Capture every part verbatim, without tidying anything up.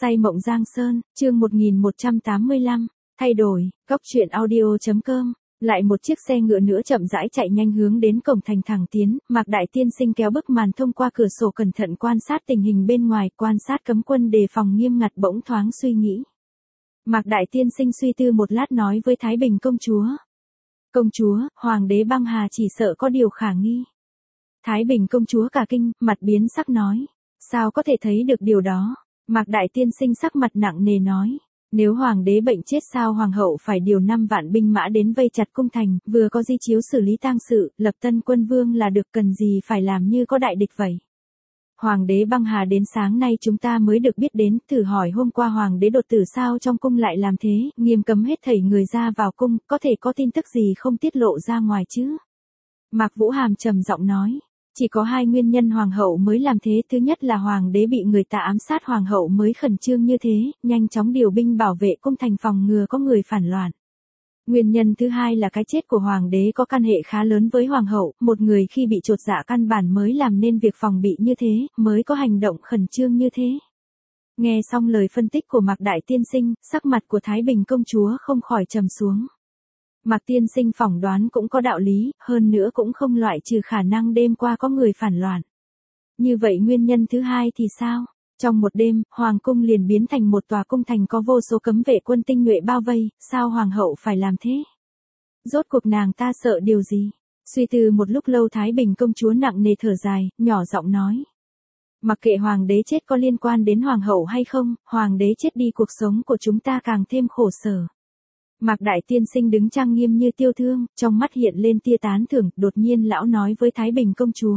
Say mộng Giang Sơn, chương một nghìn một trăm tám mươi lăm, thay đổi, góc truyện audio chấm com. Lại một chiếc xe ngựa nữa chậm rãi chạy nhanh hướng đến cổng thành thẳng tiến, Mạc Đại Tiên Sinh kéo bức màn thông qua cửa sổ cẩn thận quan sát tình hình bên ngoài, quan sát cấm quân đề phòng nghiêm ngặt, bỗng thoáng suy nghĩ. Mạc Đại Tiên Sinh suy tư một lát nói với Thái Bình công chúa. Công chúa, Hoàng đế băng hà chỉ sợ có điều khả nghi. Thái Bình công chúa cả kinh, mặt biến sắc nói. Sao có thể thấy được điều đó? Mạc Đại Tiên Sinh sắc mặt nặng nề nói. Nếu hoàng đế bệnh chết sao hoàng hậu phải điều năm vạn binh mã đến vây chặt cung thành, vừa có di chiếu xử lý tang sự, lập tân quân vương là được, cần gì phải làm như có đại địch vậy. Hoàng đế băng hà đến sáng nay chúng ta mới được biết đến, thử hỏi hôm qua hoàng đế đột tử sao trong cung lại làm thế, nghiêm cấm hết thảy người ra vào cung, có thể có tin tức gì không tiết lộ ra ngoài chứ? Mạc Vũ Hàm trầm giọng nói. Chỉ có hai nguyên nhân hoàng hậu mới làm thế, thứ nhất là hoàng đế bị người ta ám sát, hoàng hậu mới khẩn trương như thế, nhanh chóng điều binh bảo vệ cung thành phòng ngừa có người phản loạn. Nguyên nhân thứ hai là cái chết của hoàng đế có căn hệ khá lớn với hoàng hậu, một người khi bị chột dạ căn bản mới làm nên việc phòng bị như thế, mới có hành động khẩn trương như thế. Nghe xong lời phân tích của Mạc Đại Tiên Sinh, sắc mặt của Thái Bình công chúa không khỏi trầm xuống. Mạc Tiên Sinh phỏng đoán cũng có đạo lý, hơn nữa cũng không loại trừ khả năng đêm qua có người phản loạn. Như vậy nguyên nhân thứ hai thì sao? Trong một đêm, Hoàng cung liền biến thành một tòa cung thành có vô số cấm vệ quân tinh nhuệ bao vây, sao Hoàng hậu phải làm thế? Rốt cuộc nàng ta sợ điều gì? Suy tư một lúc lâu Thái Bình công chúa nặng nề thở dài, nhỏ giọng nói. Mặc kệ Hoàng đế chết có liên quan đến Hoàng hậu hay không, Hoàng đế chết đi cuộc sống của chúng ta càng thêm khổ sở. Mạc Đại Tiên Sinh đứng trang nghiêm như tiêu thương, trong mắt hiện lên tia tán thưởng, đột nhiên lão nói với Thái Bình công chúa.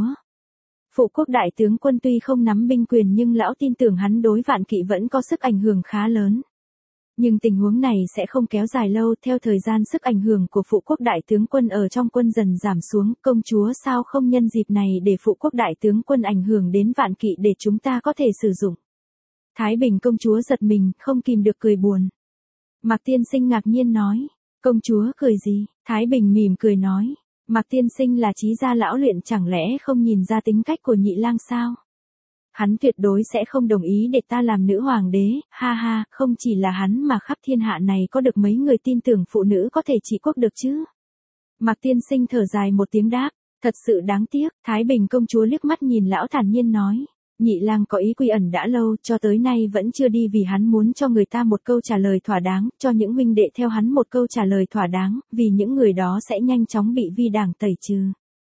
Phụ quốc đại tướng quân tuy không nắm binh quyền nhưng lão tin tưởng hắn đối vạn kỵ vẫn có sức ảnh hưởng khá lớn. Nhưng tình huống này sẽ không kéo dài lâu, theo thời gian sức ảnh hưởng của phụ quốc đại tướng quân ở trong quân dần giảm xuống, công chúa sao không nhân dịp này để phụ quốc đại tướng quân ảnh hưởng đến vạn kỵ để chúng ta có thể sử dụng. Thái Bình công chúa giật mình, không kìm được cười buồn. Mạc Tiên Sinh ngạc nhiên nói, công chúa cười gì? Thái Bình mỉm cười nói, Mạc Tiên Sinh là trí gia lão luyện, chẳng lẽ không nhìn ra tính cách của nhị lang sao? Hắn tuyệt đối sẽ không đồng ý để ta làm nữ hoàng đế, ha ha, không chỉ là hắn mà khắp thiên hạ này có được mấy người tin tưởng phụ nữ có thể trị quốc được chứ? Mạc Tiên Sinh thở dài một tiếng đáp, thật sự đáng tiếc. Thái Bình công chúa liếc mắt nhìn lão thản nhiên nói. Nhị lang có ý quy ẩn đã lâu, cho tới nay vẫn chưa đi vì hắn muốn cho người ta một câu trả lời thỏa đáng, cho những huynh đệ theo hắn một câu trả lời thỏa đáng, vì những người đó sẽ nhanh chóng bị vi đảng tẩy trừ.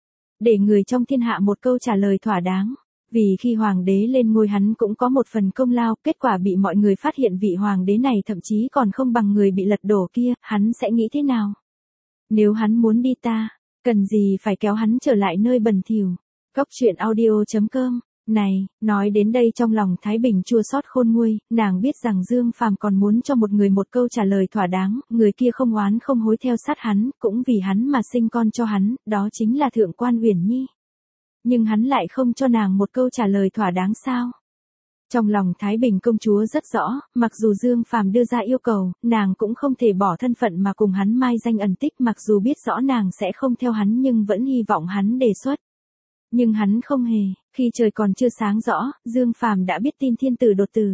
Để người trong thiên hạ một câu trả lời thỏa đáng, vì khi hoàng đế lên ngôi hắn cũng có một phần công lao, kết quả bị mọi người phát hiện vị hoàng đế này thậm chí còn không bằng người bị lật đổ kia, hắn sẽ nghĩ thế nào? Nếu hắn muốn đi ta, cần gì phải kéo hắn trở lại nơi bẩn thỉu. Góc truyện audio chấm com. Này, nói đến đây trong lòng Thái Bình chua xót khôn nguôi, nàng biết rằng Dương Phàm còn muốn cho một người một câu trả lời thỏa đáng, người kia không oán không hối theo sát hắn, cũng vì hắn mà sinh con cho hắn, đó chính là Thượng quan Uyển Nhi. Nhưng hắn lại không cho nàng một câu trả lời thỏa đáng sao? Trong lòng Thái Bình công chúa rất rõ, mặc dù Dương Phàm đưa ra yêu cầu, nàng cũng không thể bỏ thân phận mà cùng hắn mai danh ẩn tích, mặc dù biết rõ nàng sẽ không theo hắn nhưng vẫn hy vọng hắn đề xuất. Nhưng hắn không hề, khi trời còn chưa sáng rõ, Dương Phàm đã biết tin thiên tử đột tử.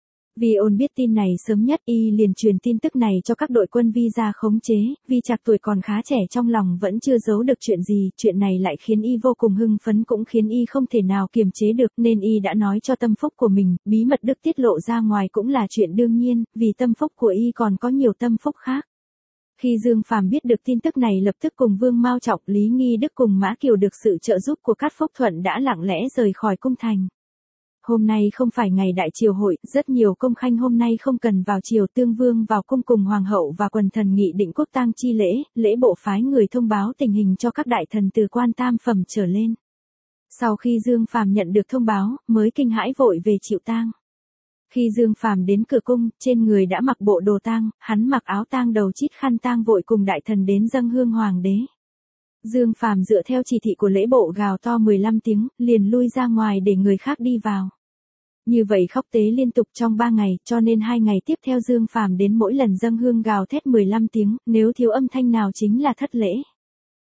Vì ôn biết tin này sớm nhất, y liền truyền tin tức này cho các đội quân Vi ra khống chế, Vi Trạc tuổi còn khá trẻ trong lòng vẫn chưa giấu được chuyện gì, chuyện này lại khiến y vô cùng hưng phấn cũng khiến y không thể nào kiềm chế được nên y đã nói cho tâm phúc của mình, bí mật đức tiết lộ ra ngoài cũng là chuyện đương nhiên, vì tâm phúc của y còn có nhiều tâm phúc khác. Khi Dương Phàm biết được tin tức này lập tức cùng Vương Mao Trọng, Lý Nghi Đức cùng Mã Kiều được sự trợ giúp của Cát Phúc Thuận đã lặng lẽ rời khỏi cung thành. Hôm nay không phải ngày đại triều hội, rất nhiều công khanh hôm nay không cần vào triều, Tương Vương vào cung cùng Hoàng hậu và quần thần nghị định quốc tang chi lễ, lễ bộ phái người thông báo tình hình cho các đại thần từ quan tam phẩm trở lên. Sau khi Dương Phàm nhận được thông báo, mới kinh hãi vội về chịu tang. Khi Dương Phàm đến cửa cung, trên người đã mặc bộ đồ tang, hắn mặc áo tang đầu chít khăn tang vội cùng đại thần đến dâng hương hoàng đế. Dương Phàm dựa theo chỉ thị của lễ bộ gào to mười lăm tiếng, liền lui ra ngoài để người khác đi vào. Như vậy khóc tế liên tục trong ba ngày, cho nên hai ngày tiếp theo Dương Phàm đến mỗi lần dâng hương gào thét mười lăm tiếng, nếu thiếu âm thanh nào chính là thất lễ.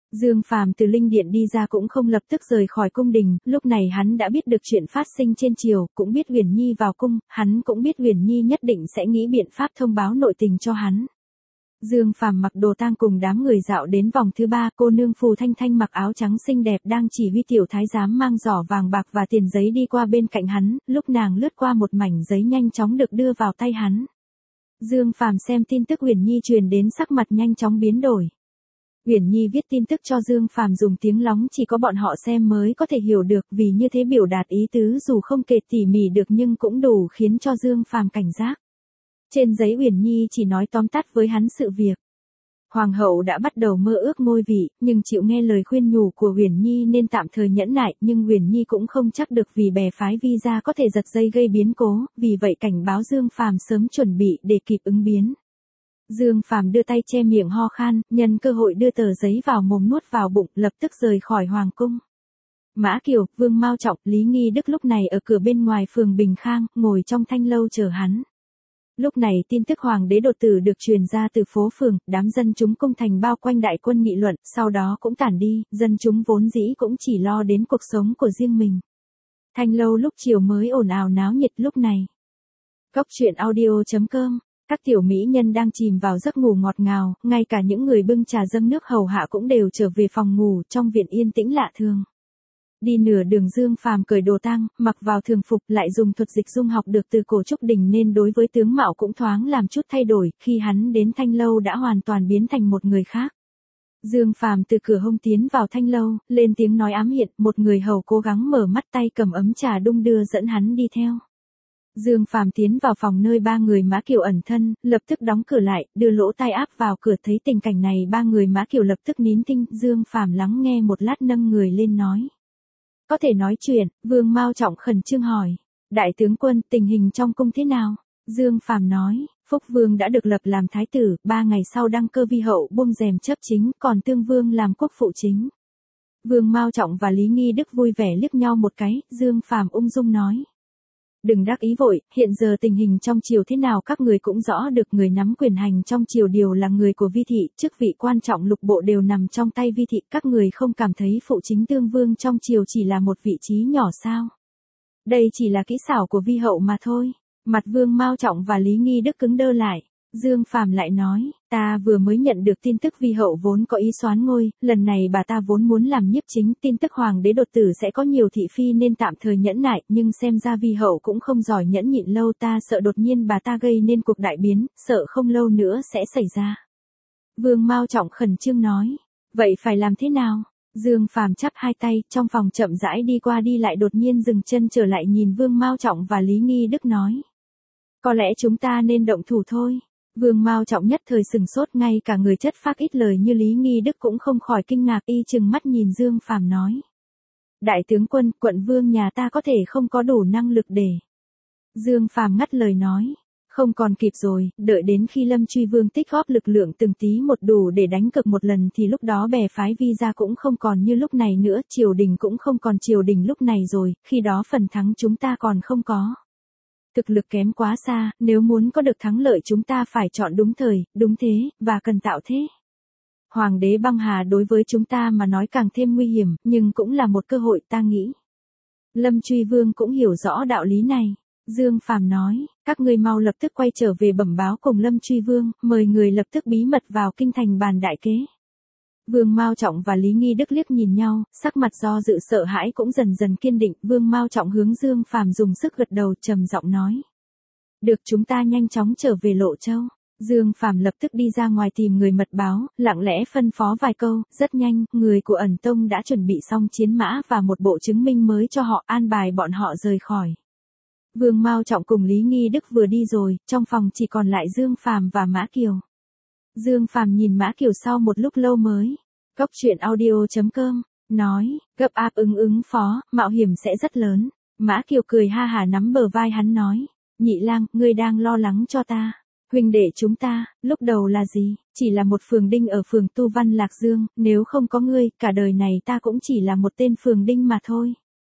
Dương Phàm từ linh điện đi ra cũng không lập tức rời khỏi cung đình, lúc này hắn đã biết được chuyện phát sinh trên triều, cũng biết Uyển Nhi vào cung, hắn cũng biết Uyển Nhi nhất định sẽ nghĩ biện pháp thông báo nội tình cho hắn. Dương Phàm mặc đồ tang cùng đám người dạo đến vòng thứ ba, cô nương Phù Thanh Thanh mặc áo trắng xinh đẹp đang chỉ huy tiểu thái giám mang giỏ vàng bạc và tiền giấy đi qua bên cạnh hắn, lúc nàng lướt qua một mảnh giấy nhanh chóng được đưa vào tay hắn. Dương Phàm xem tin tức Uyển Nhi truyền đến sắc mặt nhanh chóng biến đổi. Uyển Nhi viết tin tức cho Dương Phàm dùng tiếng lóng chỉ có bọn họ xem mới có thể hiểu được, vì như thế biểu đạt ý tứ dù không kể tỉ mỉ được nhưng cũng đủ khiến cho Dương Phàm cảnh giác. Trên giấy Uyển Nhi chỉ nói tóm tắt với hắn sự việc. Hoàng hậu đã bắt đầu mơ ước ngôi vị, nhưng chịu nghe lời khuyên nhủ của Uyển Nhi nên tạm thời nhẫn nại, nhưng Uyển Nhi cũng không chắc được vì bè phái Vi gia có thể giật dây gây biến cố, vì vậy cảnh báo Dương Phàm sớm chuẩn bị để kịp ứng biến. Dương Phàm đưa tay che miệng ho khan, nhân cơ hội đưa tờ giấy vào mồm nuốt vào bụng, lập tức rời khỏi hoàng cung. Mã Kiều, Vương Mao Trọng, Lý Nghi Đức lúc này ở cửa bên ngoài phường Bình Khang, ngồi trong thanh lâu chờ hắn. Lúc này tin tức hoàng đế đột tử được truyền ra từ phố phường, đám dân chúng cung thành bao quanh đại quân nghị luận, sau đó cũng tản đi, dân chúng vốn dĩ cũng chỉ lo đến cuộc sống của riêng mình. Thanh lâu lúc chiều mới ồn ào náo nhiệt lúc này. Cốc truyện audio chấm com. Các tiểu mỹ nhân đang chìm vào giấc ngủ ngọt ngào, ngay cả những người bưng trà dâng nước hầu hạ cũng đều trở về phòng ngủ, trong viện yên tĩnh lạ thường. Đi nửa đường Dương Phàm cởi đồ tang, mặc vào thường phục, lại dùng thuật dịch dung học được từ cổ trúc đình nên đối với tướng mạo cũng thoáng làm chút thay đổi, khi hắn đến thanh lâu đã hoàn toàn biến thành một người khác. Dương Phàm từ cửa hông tiến vào thanh lâu, lên tiếng nói ám hiện, một người hầu cố gắng mở mắt tay cầm ấm trà đung đưa dẫn hắn đi theo. Dương Phàm tiến vào phòng nơi ba người Mã Kiều ẩn thân, lập tức đóng cửa lại, đưa lỗ tai áp vào cửa, thấy tình cảnh này ba người Mã Kiều lập tức nín thinh, Dương Phàm lắng nghe một lát nâng người lên nói. Có thể nói chuyện, Vương Mao Trọng khẩn trương hỏi. Đại tướng quân, tình hình trong cung thế nào? Dương Phàm nói, Phúc Vương đã được lập làm thái tử, ba ngày sau đăng cơ vi hậu buông rèm chấp chính, còn Tương Vương làm quốc phụ chính. Vương Mao Trọng và Lý Nghi Đức vui vẻ liếc nhau một cái, Dương Phàm ung dung nói. Đừng đắc ý vội, hiện giờ tình hình trong triều thế nào các người cũng rõ được, người nắm quyền hành trong triều đều là người của Vi thị, chức vị quan trọng lục bộ đều nằm trong tay Vi thị, các người không cảm thấy phụ chính Tương Vương trong triều chỉ là một vị trí nhỏ sao? Đây chỉ là kỹ xảo của Vi hậu mà thôi. Mặt Vương Mao Trọng và Lý Nghi Đức cứng đơ lại. Dương Phàm lại nói, ta vừa mới nhận được tin tức Vi hậu vốn có ý soán ngôi, lần này bà ta vốn muốn làm nhiếp chính, tin tức hoàng đế đột tử sẽ có nhiều thị phi nên tạm thời nhẫn nại, nhưng xem ra Vi hậu cũng không giỏi nhẫn nhịn lâu, ta sợ đột nhiên bà ta gây nên cuộc đại biến, sợ không lâu nữa sẽ xảy ra. Vương Mao Trọng khẩn trương nói, vậy phải làm thế nào? Dương Phàm chắp hai tay, trong phòng chậm rãi đi qua đi lại đột nhiên dừng chân trở lại nhìn Vương Mao Trọng và Lý Nghi Đức nói. Có lẽ chúng ta nên động thủ thôi. Vương Mao Trọng nhất thời sừng sốt, ngay cả người chất phác ít lời như Lý Nghi Đức cũng không khỏi kinh ngạc, y chừng mắt nhìn Dương Phàm nói. Đại tướng quân, quận vương nhà ta có thể không có đủ năng lực để. Dương Phàm ngắt lời nói. Không còn kịp rồi, đợi đến khi Lâm Truy Vương tích góp lực lượng từng tí một đủ để đánh cực một lần thì lúc đó bè phái Vi gia cũng không còn như lúc này nữa, triều đình cũng không còn triều đình lúc này rồi, khi đó phần thắng chúng ta còn không có. Thực lực kém quá xa, nếu muốn có được thắng lợi chúng ta phải chọn đúng thời, đúng thế, và cần tạo thế. Hoàng đế băng hà đối với chúng ta mà nói càng thêm nguy hiểm, nhưng cũng là một cơ hội ta nghĩ. Lâm Truy Vương cũng hiểu rõ đạo lý này. Dương Phàm nói, các ngươi mau lập tức quay trở về bẩm báo cùng Lâm Truy Vương, mời người lập tức bí mật vào kinh thành bàn đại kế. Vương Mao Trọng và Lý Nghi Đức liếc nhìn nhau, sắc mặt do dự sợ hãi cũng dần dần kiên định, Vương Mao Trọng hướng Dương Phàm dùng sức gật đầu trầm giọng nói. Được, chúng ta nhanh chóng trở về Lộ Châu. Dương Phàm lập tức đi ra ngoài tìm người mật báo, lặng lẽ phân phó vài câu, rất nhanh, người của ẩn tông đã chuẩn bị xong chiến mã và một bộ chứng minh mới cho họ, an bài bọn họ rời khỏi. Vương Mao Trọng cùng Lý Nghi Đức vừa đi rồi, trong phòng chỉ còn lại Dương Phàm và Mã Kiều. Dương Phàm nhìn Mã Kiều sau một lúc lâu mới. Cốc truyện audio chấm com, nói, gấp áp ứng ứng phó, mạo hiểm sẽ rất lớn. Mã Kiều cười ha hà nắm bờ vai hắn nói, Nhị lang, ngươi đang lo lắng cho ta. Huynh đệ chúng ta, lúc đầu là gì? Chỉ là một phường đinh ở phường Tu Văn Lạc Dương, nếu không có ngươi, cả đời này ta cũng chỉ là một tên phường đinh mà thôi.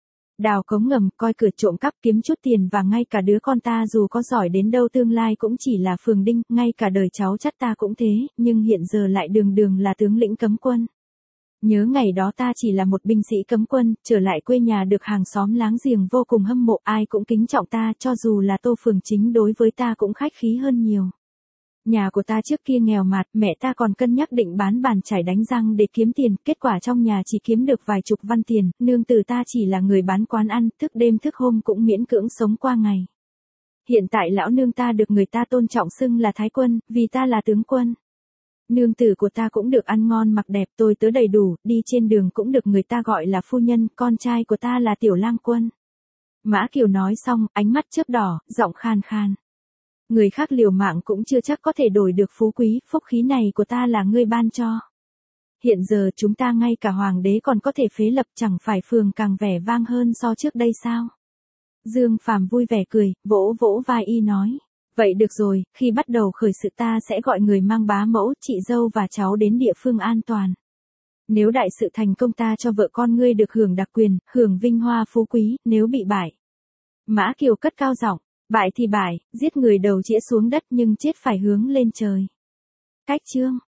Đào cống ngầm, coi cửa trộm cắp kiếm chút tiền và ngay cả đứa con ta dù có giỏi đến đâu tương lai cũng chỉ là phường đinh, ngay cả đời cháu chắc ta cũng thế, nhưng hiện giờ lại đường đường là tướng lĩnh cấm quân. Nhớ ngày đó ta chỉ là một binh sĩ cấm quân, trở lại quê nhà được hàng xóm láng giềng vô cùng hâm mộ, ai cũng kính trọng ta, cho dù là Tô Phường Chính đối với ta cũng khách khí hơn nhiều. Nhà của ta trước kia nghèo mạt, mẹ ta còn cân nhắc định bán bàn chải đánh răng để kiếm tiền, kết quả trong nhà chỉ kiếm được vài chục văn tiền, nương tử ta chỉ là người bán quán ăn, thức đêm thức hôm cũng miễn cưỡng sống qua ngày. Hiện tại lão nương ta được người ta tôn trọng xưng là thái quân, vì ta là tướng quân. Nương tử của ta cũng được ăn ngon mặc đẹp, tôi tớ đầy đủ, đi trên đường cũng được người ta gọi là phu nhân, con trai của ta là tiểu lang quân. Mã Kiều nói xong, ánh mắt chớp đỏ, giọng khan khan. Người khác liều mạng cũng chưa chắc có thể đổi được phú quý, phúc khí này của ta là ngươi ban cho. Hiện giờ chúng ta ngay cả hoàng đế còn có thể phế lập, chẳng phải phường càng vẻ vang hơn so trước đây sao? Dương Phàm vui vẻ cười, vỗ vỗ vai y nói. Vậy được rồi, khi bắt đầu khởi sự ta sẽ gọi người mang bá mẫu, chị dâu và cháu đến địa phương an toàn. Nếu đại sự thành công ta cho vợ con ngươi được hưởng đặc quyền, hưởng vinh hoa phú quý, nếu bị bại. Mã Kiều cất cao giọng, bại thì bại, giết người đầu chĩa xuống đất nhưng chết phải hướng lên trời. Cách chương.